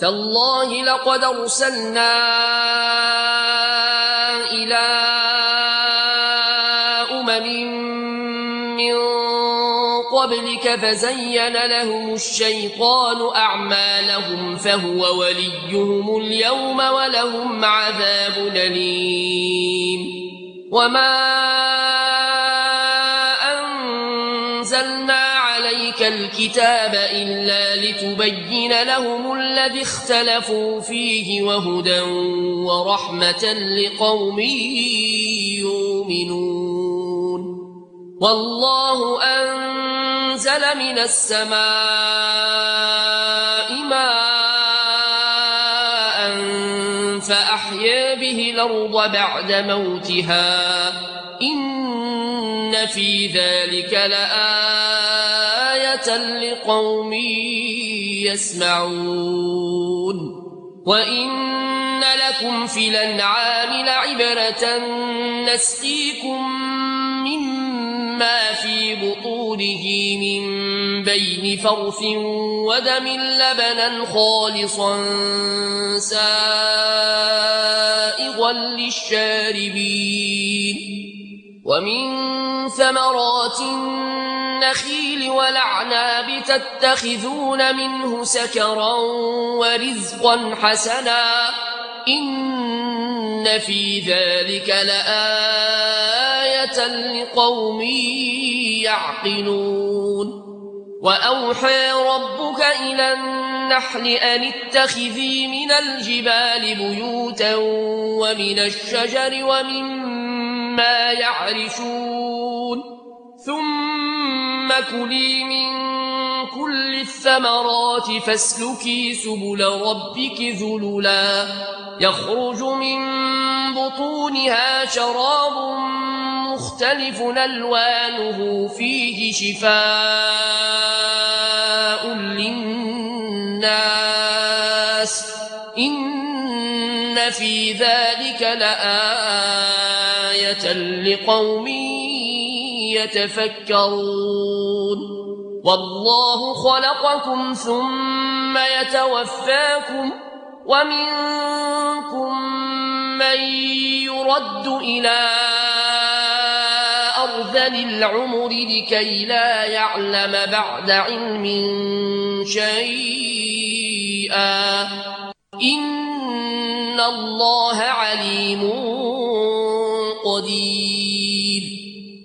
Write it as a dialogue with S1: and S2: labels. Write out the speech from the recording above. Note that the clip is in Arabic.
S1: تالله لقد أرسلنا إلى من قبلك فزين لهم الشيطان أعمالهم فهو وليهم اليوم ولهم عذاب أليم. وما أنزلنا عليك الكتاب إلا لتبين لهم الذي اختلفوا فيه وهدى ورحمة لقوم يؤمنون. والله أنزل من السماء ماء فأحيا به الأرض بعد موتها إن في ذلك لآية لقوم يسمعون. وإن لكم في الأنعام لعبرة نسقيكم مما في بطونه من بين فرث ودم لبنا خالصا سائغا للشاربين. ومن ثمرات النخيل والأعناب تتخذون منه سكرا ورزقا حسنا إن في ذلك لآية لقوم يعقلون. وأوحى ربك إلى النحل أن اتخذي من الجبال بيوتا ومن الشجر ومما يعرشون ثم كلي من كل الثمرات فاسلكي سبل ربك ذللا يخرج من بطونها شراب مختلف ألوانه فيه شفاء للناس إن في ذلك لآية لقوم يتفكرون. والله خلقكم ثم يتوفاكم ومنكم من يرد إلى أرذل العمر لكي لا يعلم بعد علم شيئا إن الله عليم